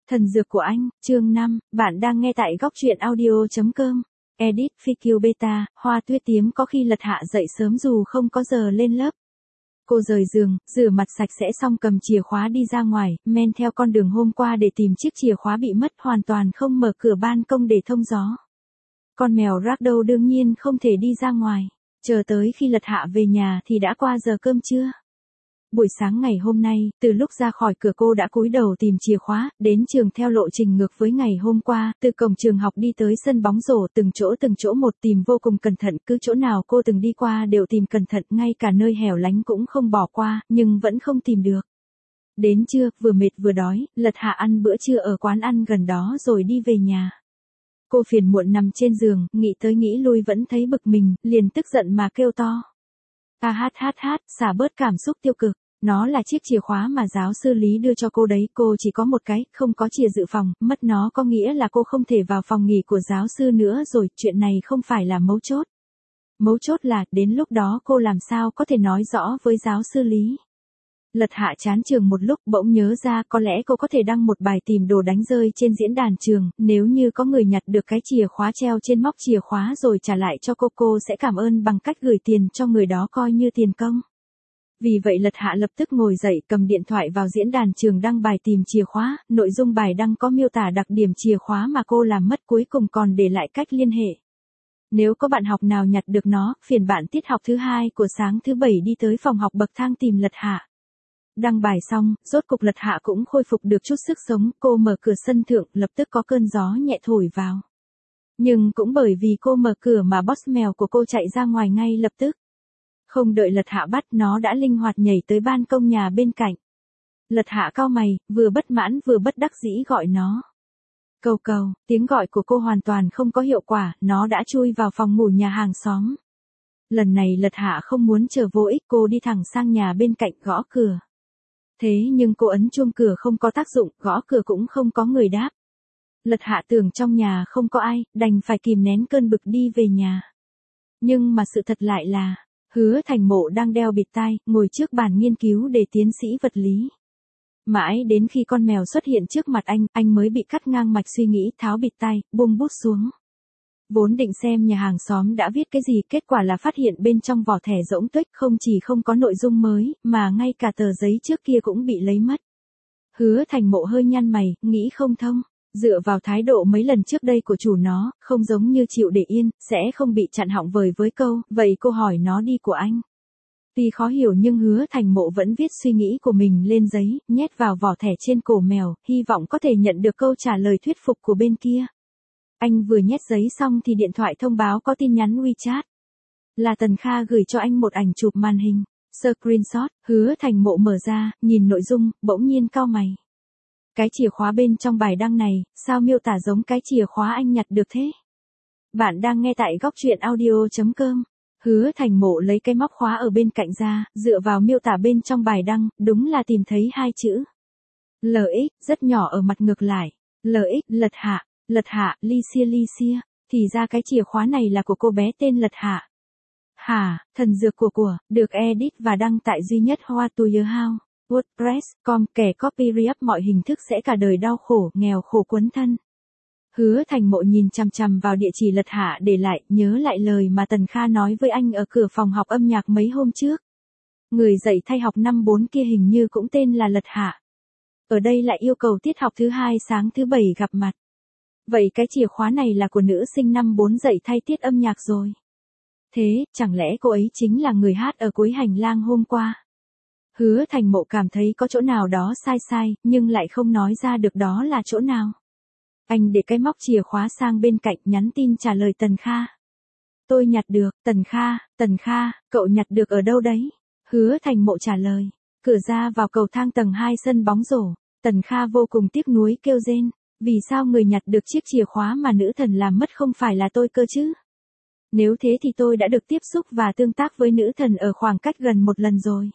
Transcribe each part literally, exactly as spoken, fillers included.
Thần dược của anh, chương năm, bạn đang nghe tại góc truyện audio.com. Edit Fikiu Beta, Hoa Tuyết Tiếm có khi Lật Hạ dậy sớm dù không có giờ lên lớp. Cô rời giường, rửa mặt sạch sẽ xong cầm chìa khóa đi ra ngoài, men theo con đường hôm qua để tìm chiếc chìa khóa bị mất, hoàn toàn không mở cửa ban công để thông gió. Con mèo Ragdoll đương nhiên không thể đi ra ngoài, chờ tới khi Lật Hạ về nhà thì đã qua giờ cơm trưa. Buổi sáng ngày hôm nay, từ lúc ra khỏi cửa cô đã cúi đầu tìm chìa khóa, đến trường theo lộ trình ngược với ngày hôm qua, từ cổng trường học đi tới sân bóng rổ, từng chỗ từng chỗ một tìm vô cùng cẩn thận, cứ chỗ nào cô từng đi qua đều tìm cẩn thận, ngay cả nơi hẻo lánh cũng không bỏ qua, nhưng vẫn không tìm được. Đến trưa, vừa mệt vừa đói, Lật Hạ ăn bữa trưa ở quán ăn gần đó rồi đi về nhà. Cô phiền muộn nằm trên giường, nghĩ tới nghĩ lui vẫn thấy bực mình, liền tức giận mà kêu to. A hát hát hát, xả bớt cảm xúc tiêu cực. Nó là chiếc chìa khóa mà giáo sư Lý đưa cho cô đấy, cô chỉ có một cái, không có chìa dự phòng, mất nó có nghĩa là cô không thể vào phòng nghỉ của giáo sư nữa rồi, chuyện này không phải là mấu chốt. Mấu chốt là, đến lúc đó cô làm sao có thể nói rõ với giáo sư Lý. Lật Hạ chán trường một lúc bỗng nhớ ra có lẽ cô có thể đăng một bài tìm đồ đánh rơi trên diễn đàn trường, nếu như có người nhặt được cái chìa khóa treo trên móc chìa khóa rồi trả lại cho cô, cô sẽ cảm ơn bằng cách gửi tiền cho người đó coi như tiền công. Vì vậy Lật Hạ lập tức ngồi dậy cầm điện thoại vào diễn đàn trường đăng bài tìm chìa khóa, nội dung bài đăng có miêu tả đặc điểm chìa khóa mà cô làm mất, cuối cùng còn để lại cách liên hệ. Nếu có bạn học nào nhặt được nó, phiền bạn tiết học thứ hai của sáng thứ bảy đi tới phòng học bậc thang tìm Lật Hạ. Đăng bài xong, rốt cục Lật Hạ cũng khôi phục được chút sức sống, cô mở cửa sân thượng, lập tức có cơn gió nhẹ thổi vào. Nhưng cũng bởi vì cô mở cửa mà boss mèo của cô chạy ra ngoài ngay lập tức. Không đợi Lật Hạ bắt, nó đã linh hoạt nhảy tới ban công nhà bên cạnh. Lật Hạ cau mày, vừa bất mãn vừa bất đắc dĩ gọi nó. Cầu cầu, tiếng gọi của cô hoàn toàn không có hiệu quả, nó đã chui vào phòng ngủ nhà hàng xóm. Lần này Lật Hạ không muốn chờ vô ích, cô đi thẳng sang nhà bên cạnh gõ cửa. Thế nhưng cô ấn chuông cửa không có tác dụng, gõ cửa cũng không có người đáp. Lật Hạ tưởng trong nhà không có ai, đành phải kìm nén cơn bực đi về nhà. Nhưng mà sự thật lại là, Hứa Thành Mộ đang đeo bịt tai, ngồi trước bàn nghiên cứu để tiến sĩ vật lý. Mãi đến khi con mèo xuất hiện trước mặt anh, anh mới bị cắt ngang mạch suy nghĩ, tháo bịt tai, buông bút xuống. Vốn định xem nhà hàng xóm đã viết cái gì, kết quả là phát hiện bên trong vỏ thẻ rỗng tuếch, không chỉ không có nội dung mới, mà ngay cả tờ giấy trước kia cũng bị lấy mất. Hứa Thành Mộ hơi nhăn mày, nghĩ không thông. Dựa vào thái độ mấy lần trước đây của chủ nó, không giống như chịu để yên, sẽ không bị chặn họng vời với câu, vậy cô hỏi nó đi của anh. Tuy khó hiểu nhưng Hứa Thành Mộ vẫn viết suy nghĩ của mình lên giấy, nhét vào vỏ thẻ trên cổ mèo, hy vọng có thể nhận được câu trả lời thuyết phục của bên kia. Anh vừa nhét giấy xong thì điện thoại thông báo có tin nhắn WeChat. Là Tần Kha gửi cho anh một ảnh chụp màn hình, screenshot. Hứa Thành Mộ mở ra, nhìn nội dung, bỗng nhiên cau mày. Cái chìa khóa bên trong bài đăng này, sao miêu tả giống cái chìa khóa anh nhặt được thế? Bạn đang nghe tại góc truyện audio.com. Hứa Thành Mộ lấy cái móc khóa ở bên cạnh ra, dựa vào miêu tả bên trong bài đăng, đúng là tìm thấy hai chữ. lờ ích, rất nhỏ ở mặt ngược lại. lờ ích, Lật Hạ, Lật Hạ, Licia Licia. Thì ra cái chìa khóa này là của cô bé tên Lật Hạ. Hả, thần dược của của, được edit và đăng tại duy nhất Hoa To Your House. WordPress chấm com, kẻ copyright mọi hình thức sẽ cả đời đau khổ, nghèo khổ quấn thân. Hứa Thành Mộ nhìn chằm chằm vào địa chỉ Lật Hạ để lại, nhớ lại lời mà Tần Kha nói với anh ở cửa phòng học âm nhạc mấy hôm trước. Người dạy thay học năm bốn kia hình như cũng tên là Lật Hạ. Ở đây lại yêu cầu tiết học thứ hai sáng thứ bảy gặp mặt. Vậy cái chìa khóa này là của nữ sinh năm bốn dạy thay tiết âm nhạc rồi. Thế, chẳng lẽ cô ấy chính là người hát ở cuối hành lang hôm qua? Hứa Thành Mộ cảm thấy có chỗ nào đó sai sai, nhưng lại không nói ra được đó là chỗ nào. Anh để cái móc chìa khóa sang bên cạnh, nhắn tin trả lời Tần Kha. Tôi nhặt được, Tần Kha, Tần Kha, cậu nhặt được ở đâu đấy? Hứa Thành Mộ trả lời, cửa ra vào cầu thang tầng hai sân bóng rổ. Tần Kha vô cùng tiếc nuối kêu rên, vì sao người nhặt được chiếc chìa khóa mà nữ thần làm mất không phải là tôi cơ chứ? Nếu thế thì tôi đã được tiếp xúc và tương tác với nữ thần ở khoảng cách gần một lần rồi.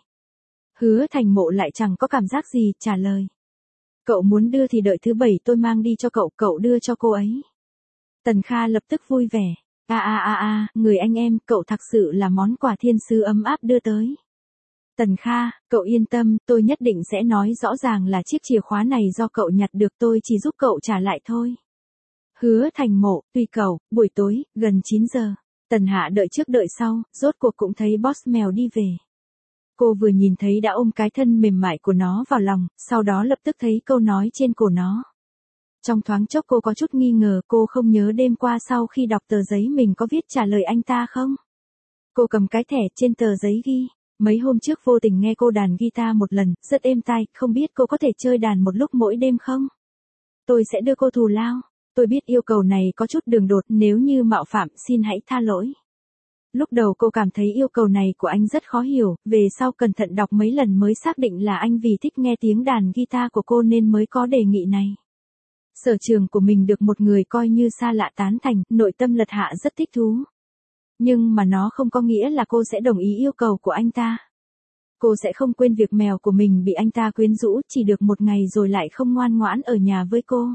Hứa Thành Mộ lại chẳng có cảm giác gì, trả lời. Cậu muốn đưa thì đợi thứ bảy tôi mang đi cho cậu, cậu đưa cho cô ấy. Tần Kha lập tức vui vẻ. A a a a, người anh em, cậu thật sự là món quà thiên sứ ấm áp đưa tới. Tần Kha, cậu yên tâm, tôi nhất định sẽ nói rõ ràng là chiếc chìa khóa này do cậu nhặt được, tôi chỉ giúp cậu trả lại thôi. Hứa Thành Mộ, tùy cậu, buổi tối, gần chín giờ. Tần Hạ đợi trước đợi sau, rốt cuộc cũng thấy boss mèo đi về. Cô vừa nhìn thấy đã ôm cái thân mềm mại của nó vào lòng, sau đó lập tức thấy câu nói trên cổ nó. Trong thoáng chốc cô có chút nghi ngờ, cô không nhớ đêm qua sau khi đọc tờ giấy mình có viết trả lời anh ta không? Cô cầm cái thẻ trên tờ giấy ghi. Mấy hôm trước vô tình nghe cô đàn guitar một lần, rất êm tai, không biết cô có thể chơi đàn một lúc mỗi đêm không? Tôi sẽ đưa cô thù lao. Tôi biết yêu cầu này có chút đường đột, nếu như mạo phạm xin hãy tha lỗi. Lúc đầu cô cảm thấy yêu cầu này của anh rất khó hiểu, về sau cẩn thận đọc mấy lần mới xác định là anh vì thích nghe tiếng đàn guitar của cô nên mới có đề nghị này. Sở trường của mình được một người coi như xa lạ tán thành, nội tâm Lật Hạ rất thích thú. Nhưng mà nó không có nghĩa là cô sẽ đồng ý yêu cầu của anh ta. Cô sẽ không quên việc mèo của mình bị anh ta quyến rũ, chỉ được một ngày rồi lại không ngoan ngoãn ở nhà với cô.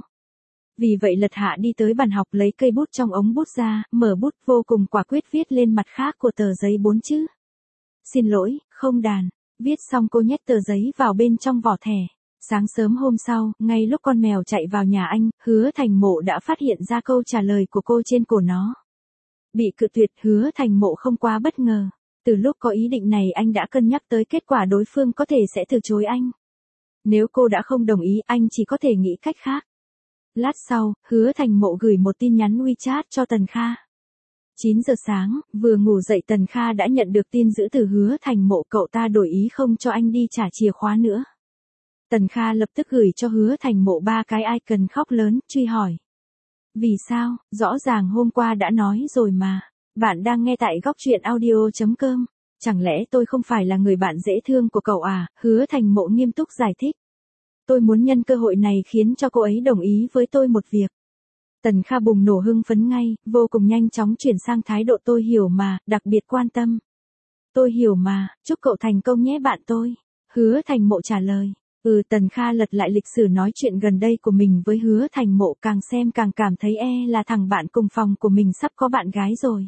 Vì vậy Lật Hạ đi tới bàn học lấy cây bút trong ống bút ra, mở bút vô cùng quả quyết viết lên mặt khác của tờ giấy bốn chữ. Xin lỗi, không đàn. Viết xong cô nhét tờ giấy vào bên trong vỏ thẻ. Sáng sớm hôm sau, ngay lúc con mèo chạy vào nhà anh, Hứa Thành Mộ đã phát hiện ra câu trả lời của cô trên cổ nó. Bị cự tuyệt, Hứa Thành Mộ không quá bất ngờ. Từ lúc có ý định này anh đã cân nhắc tới kết quả đối phương có thể sẽ từ chối anh. Nếu cô đã không đồng ý, anh chỉ có thể nghĩ cách khác. Lát sau, Hứa Thành Mộ gửi một tin nhắn WeChat cho Tần Kha. chín giờ sáng, vừa ngủ dậy Tần Kha đã nhận được tin dữ từ Hứa Thành Mộ, cậu ta đổi ý không cho anh đi trả chìa khóa nữa. Tần Kha lập tức gửi cho Hứa Thành Mộ ba cái icon khóc lớn, truy hỏi. Vì sao, rõ ràng hôm qua đã nói rồi mà. Bạn đang nghe tại góc truyện audio chấm com. Chẳng lẽ tôi không phải là người bạn dễ thương của cậu à? Hứa Thành Mộ nghiêm túc giải thích. Tôi muốn nhân cơ hội này khiến cho cô ấy đồng ý với tôi một việc. Tần Kha bùng nổ hưng phấn ngay, vô cùng nhanh chóng chuyển sang thái độ tôi hiểu mà, đặc biệt quan tâm. Tôi hiểu mà, chúc cậu thành công nhé bạn tôi. Hứa Thành Mộ trả lời. Ừ, Tần Kha lật lại lịch sử nói chuyện gần đây của mình với Hứa Thành Mộ, càng xem càng cảm thấy e là thằng bạn cùng phòng của mình sắp có bạn gái rồi.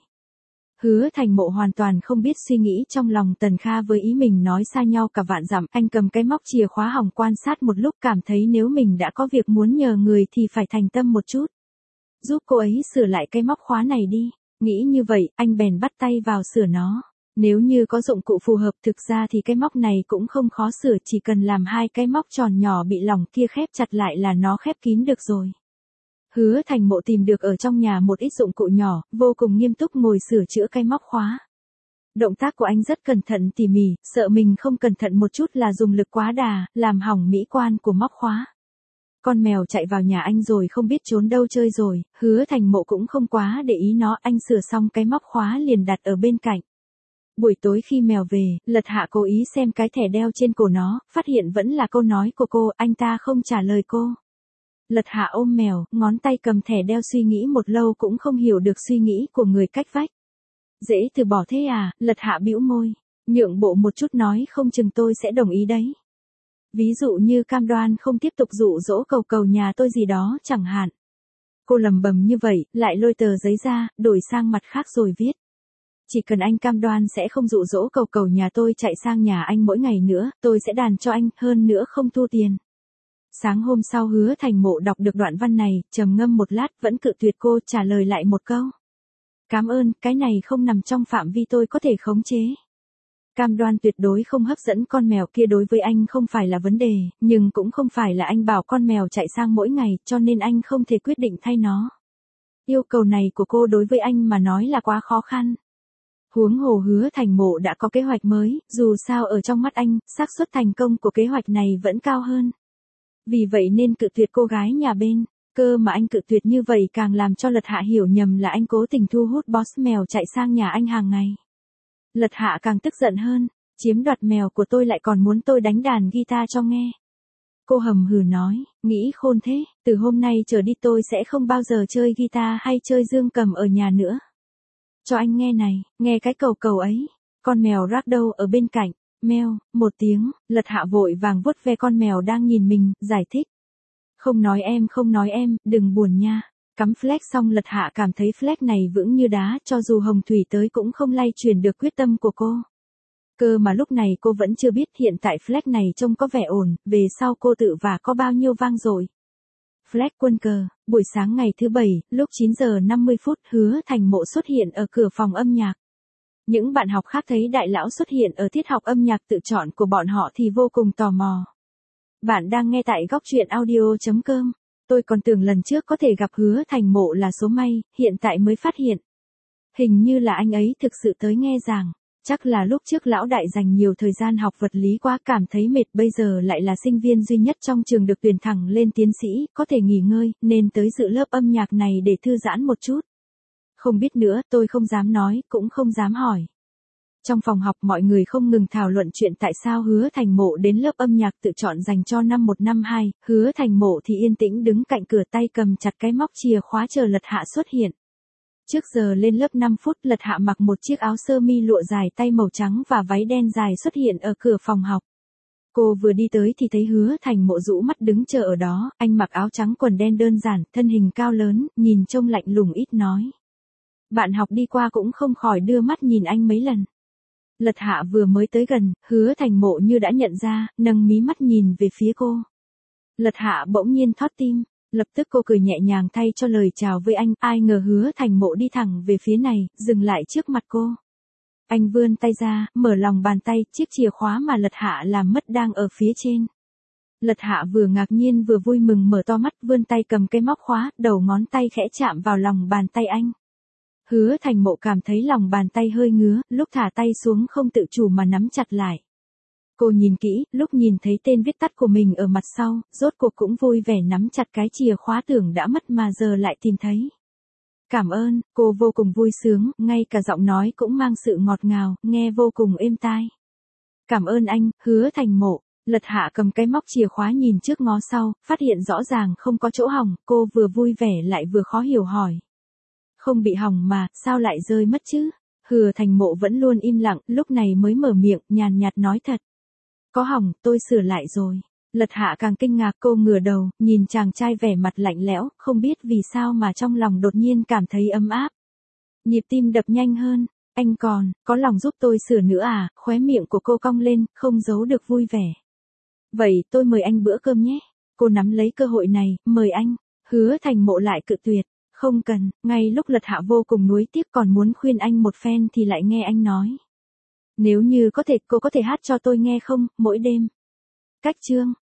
Hứa Thành Mộ hoàn toàn không biết suy nghĩ trong lòng Tần Kha với ý mình nói xa nhau cả vạn dặm. Anh cầm cái móc chìa khóa hỏng quan sát một lúc, cảm thấy nếu mình đã có việc muốn nhờ người thì phải thành tâm một chút. Giúp cô ấy sửa lại cái móc khóa này đi. Nghĩ như vậy, anh bèn bắt tay vào sửa nó. Nếu như có dụng cụ phù hợp, thực ra thì cái móc này cũng không khó sửa, chỉ cần làm hai cái móc tròn nhỏ bị lỏng kia khép chặt lại là nó khép kín được rồi. Hứa Thành Mộ tìm được ở trong nhà một ít dụng cụ nhỏ, vô cùng nghiêm túc ngồi sửa chữa cái móc khóa. Động tác của anh rất cẩn thận tỉ mỉ, sợ mình không cẩn thận một chút là dùng lực quá đà, làm hỏng mỹ quan của móc khóa. Con mèo chạy vào nhà anh rồi không biết trốn đâu chơi rồi, Hứa Thành Mộ cũng không quá để ý nó, anh sửa xong cái móc khóa liền đặt ở bên cạnh. Buổi tối khi mèo về, Lật Hạ cố ý xem cái thẻ đeo trên cổ nó, phát hiện vẫn là câu nói của cô, anh ta không trả lời cô. Lật Hạ ôm mèo, ngón tay cầm thẻ đeo suy nghĩ một lâu cũng không hiểu được suy nghĩ của người cách vách. Dễ từ bỏ thế à? Lật Hạ bĩu môi, nhượng bộ một chút nói không chừng tôi sẽ đồng ý đấy. Ví dụ như cam đoan không tiếp tục dụ dỗ cầu cầu nhà tôi gì đó chẳng hạn. Cô lầm bầm như vậy, lại lôi tờ giấy ra, đổi sang mặt khác rồi viết. Chỉ cần anh cam đoan sẽ không dụ dỗ cầu cầu nhà tôi chạy sang nhà anh mỗi ngày nữa, tôi sẽ đàn cho anh, hơn nữa không thu tiền. Sáng hôm sau Hứa Thành Mộ đọc được đoạn văn này, trầm ngâm một lát vẫn cự tuyệt cô, trả lời lại một câu. Cảm ơn, cái này không nằm trong phạm vi tôi có thể khống chế. Cam đoan tuyệt đối không hấp dẫn con mèo kia đối với anh không phải là vấn đề, nhưng cũng không phải là anh bảo con mèo chạy sang mỗi ngày, cho nên anh không thể quyết định thay nó. Yêu cầu này của cô đối với anh mà nói là quá khó khăn. Huống hồ Hứa Thành Mộ đã có kế hoạch mới, dù sao ở trong mắt anh, xác suất thành công của kế hoạch này vẫn cao hơn. Vì vậy nên cự tuyệt cô gái nhà bên, cơ mà anh cự tuyệt như vậy càng làm cho Lật Hạ hiểu nhầm là anh cố tình thu hút boss mèo chạy sang nhà anh hàng ngày. Lật Hạ càng tức giận hơn, chiếm đoạt mèo của tôi lại còn muốn tôi đánh đàn guitar cho nghe. Cô hầm hừ nói, nghĩ khôn thế, từ hôm nay trở đi tôi sẽ không bao giờ chơi guitar hay chơi dương cầm ở nhà nữa. Cho anh nghe này, nghe cái cầu cầu ấy, con mèo Ragdoll ở bên cạnh, meo, một tiếng, Lật Hạ vội vàng vuốt ve con mèo đang nhìn mình, giải thích. Không nói em không nói em, đừng buồn nha. Cắm flag xong Lật Hạ cảm thấy flag này vững như đá, cho dù hồng thủy tới cũng không lay chuyển được quyết tâm của cô. Cơ mà lúc này cô vẫn chưa biết hiện tại Fleck này trông có vẻ ổn, về sau cô tự vả có bao nhiêu vang rồi. Fleck quân cờ, buổi sáng ngày thứ bảy, lúc chín giờ năm mươi phút, Hứa Thành Mộ xuất hiện ở cửa phòng âm nhạc. Những bạn học khác thấy đại lão xuất hiện ở tiết học âm nhạc tự chọn của bọn họ thì vô cùng tò mò. Bạn đang nghe tại góc truyện audio.com. Tôi còn tưởng lần trước có thể gặp Hứa Thành Mộ là số may, hiện tại mới phát hiện. Hình như là anh ấy thực sự tới nghe giảng. Chắc là lúc trước lão đại dành nhiều thời gian học vật lý quá cảm thấy mệt, bây giờ lại là sinh viên duy nhất trong trường được tuyển thẳng lên tiến sĩ, có thể nghỉ ngơi, nên tới dự lớp âm nhạc này để thư giãn một chút. Không biết nữa, tôi không dám nói, cũng không dám hỏi. Trong phòng học mọi người không ngừng thảo luận chuyện tại sao Hứa Thành Mộ đến lớp âm nhạc tự chọn dành cho năm một năm hai, Hứa Thành Mộ thì yên tĩnh đứng cạnh cửa tay cầm chặt cái móc chìa khóa chờ Lật Hạ xuất hiện. Trước giờ lên lớp năm phút, Lật Hạ mặc một chiếc áo sơ mi lụa dài tay màu trắng và váy đen dài xuất hiện ở cửa phòng học. Cô vừa đi tới thì thấy Hứa Thành Mộ rũ mắt đứng chờ ở đó, anh mặc áo trắng quần đen đơn giản, thân hình cao lớn, nhìn trông lạnh lùng ít nói. Bạn học đi qua cũng không khỏi đưa mắt nhìn anh mấy lần. Lật Hạ vừa mới tới gần, Hứa Thành Mộ như đã nhận ra, nâng mí mắt nhìn về phía cô. Lật Hạ bỗng nhiên thót tim, lập tức cô cười nhẹ nhàng thay cho lời chào với anh, ai ngờ Hứa Thành Mộ đi thẳng về phía này, dừng lại trước mặt cô. Anh vươn tay ra, mở lòng bàn tay, chiếc chìa khóa mà Lật Hạ làm mất đang ở phía trên. Lật Hạ vừa ngạc nhiên vừa vui mừng mở to mắt, vươn tay cầm cái móc khóa, đầu ngón tay khẽ chạm vào lòng bàn tay anh. Hứa Thành Mộ cảm thấy lòng bàn tay hơi ngứa, lúc thả tay xuống không tự chủ mà nắm chặt lại. Cô nhìn kỹ, lúc nhìn thấy tên viết tắt của mình ở mặt sau, rốt cuộc cũng vui vẻ nắm chặt cái chìa khóa tưởng đã mất mà giờ lại tìm thấy. Cảm ơn, cô vô cùng vui sướng, ngay cả giọng nói cũng mang sự ngọt ngào, nghe vô cùng êm tai. Cảm ơn anh, Hứa Thành Mộ. Lật Hạ cầm cái móc chìa khóa nhìn trước ngó sau, phát hiện rõ ràng không có chỗ hỏng, cô vừa vui vẻ lại vừa khó hiểu hỏi. Không bị hỏng mà, sao lại rơi mất chứ? Hứa Thành Mộ vẫn luôn im lặng, lúc này mới mở miệng, nhàn nhạt nói thật. Có hỏng, tôi sửa lại rồi. Lật Hạ càng kinh ngạc, cô ngửa đầu, nhìn chàng trai vẻ mặt lạnh lẽo, không biết vì sao mà trong lòng đột nhiên cảm thấy ấm áp. Nhịp tim đập nhanh hơn, anh còn, có lòng giúp tôi sửa nữa à? Khóe miệng của cô cong lên, không giấu được vui vẻ. Vậy tôi mời anh bữa cơm nhé. Cô nắm lấy cơ hội này, mời anh. Hứa Thành Mộ lại cự tuyệt. Không cần, ngay lúc Lật Hạ vô cùng nuối tiếc còn muốn khuyên anh một phen thì lại nghe anh nói. Nếu như có thể, cô có thể hát cho tôi nghe không, mỗi đêm. Cách chương.